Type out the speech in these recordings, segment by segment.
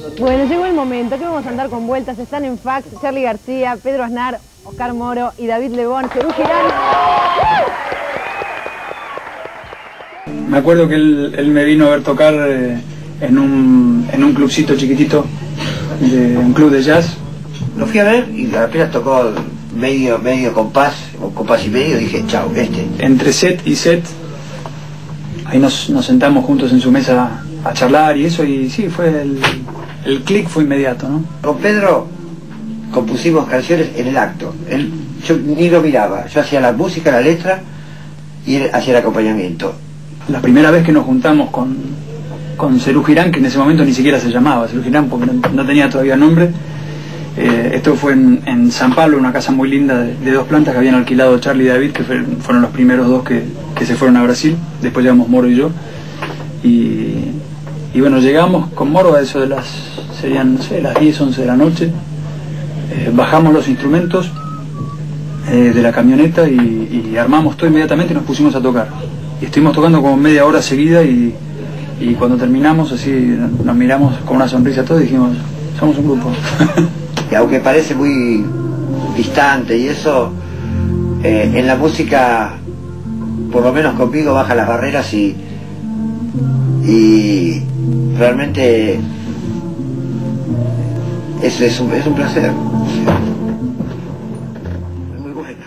Bueno, llegó el momento que vamos a andar con vueltas. Están en fax Charly García, Pedro Aznar, Oscar Moro y David Lebón. Cerú Girán. Me acuerdo que él me vino a ver tocar en un clubcito chiquitito, un club de jazz. Lo fui a ver y apenas tocó medio compás, o compás y medio, dije, chao, Entre set y set, ahí nos sentamos juntos en su mesa a charlar y eso, y sí, fue el clic fue inmediato, ¿no? Con Pedro compusimos canciones en el acto. Yo ni lo miraba, yo hacía la música, la letra, y él hacía el acompañamiento. La primera vez que nos juntamos con Cerú Girán, que en ese momento ni siquiera se llamaba Cerú Girán porque no tenía todavía nombre, esto fue en San Pablo, una casa muy linda de 2 plantas que habían alquilado Charly y David, que fueron los primeros 2 que se fueron a Brasil. Después llegamos Moro y yo, y bueno, llegamos con Moro a eso de serían, no sé, las 10, 11 de la noche. Bajamos los instrumentos de la camioneta y armamos todo inmediatamente y nos pusimos a tocar. Y estuvimos tocando como media hora seguida y cuando terminamos así nos miramos con una sonrisa todos y dijimos, somos un grupo. Y aunque parece muy distante y eso, en la música, por lo menos conmigo, baja las barreras y realmente es un placer. Es muy bueno.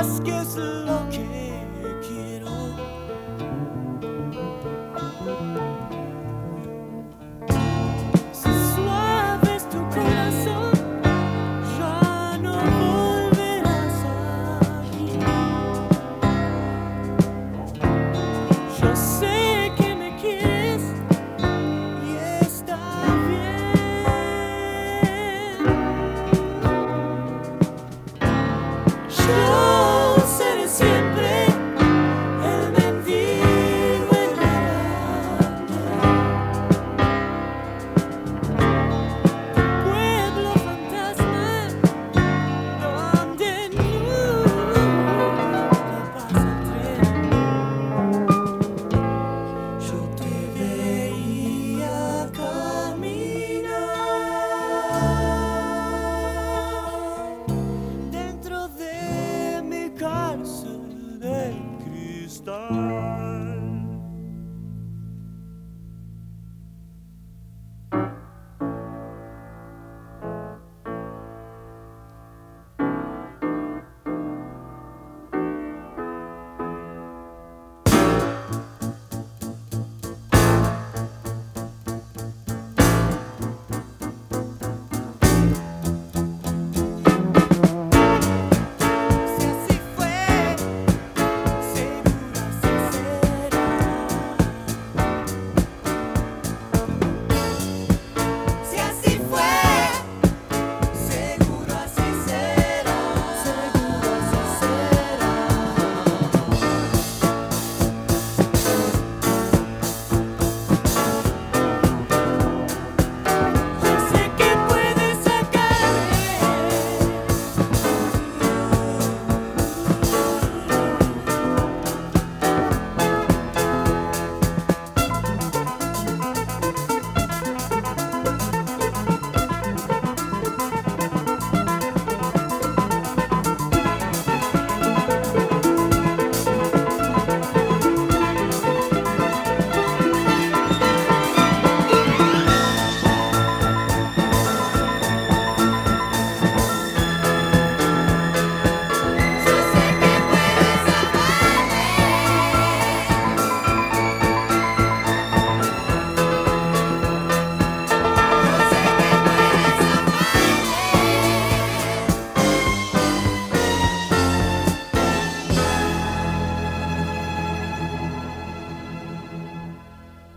sabrás qué es lo que quiero. Si suave es tu corazón, ya no volverás aquí. Yo sé que me quieres y está bien. Yo seré siempre el mendigo errante, pueblo fantasma donde nunca pasa el tren. Yo te veía caminar dentro de mi cárcel de cristal.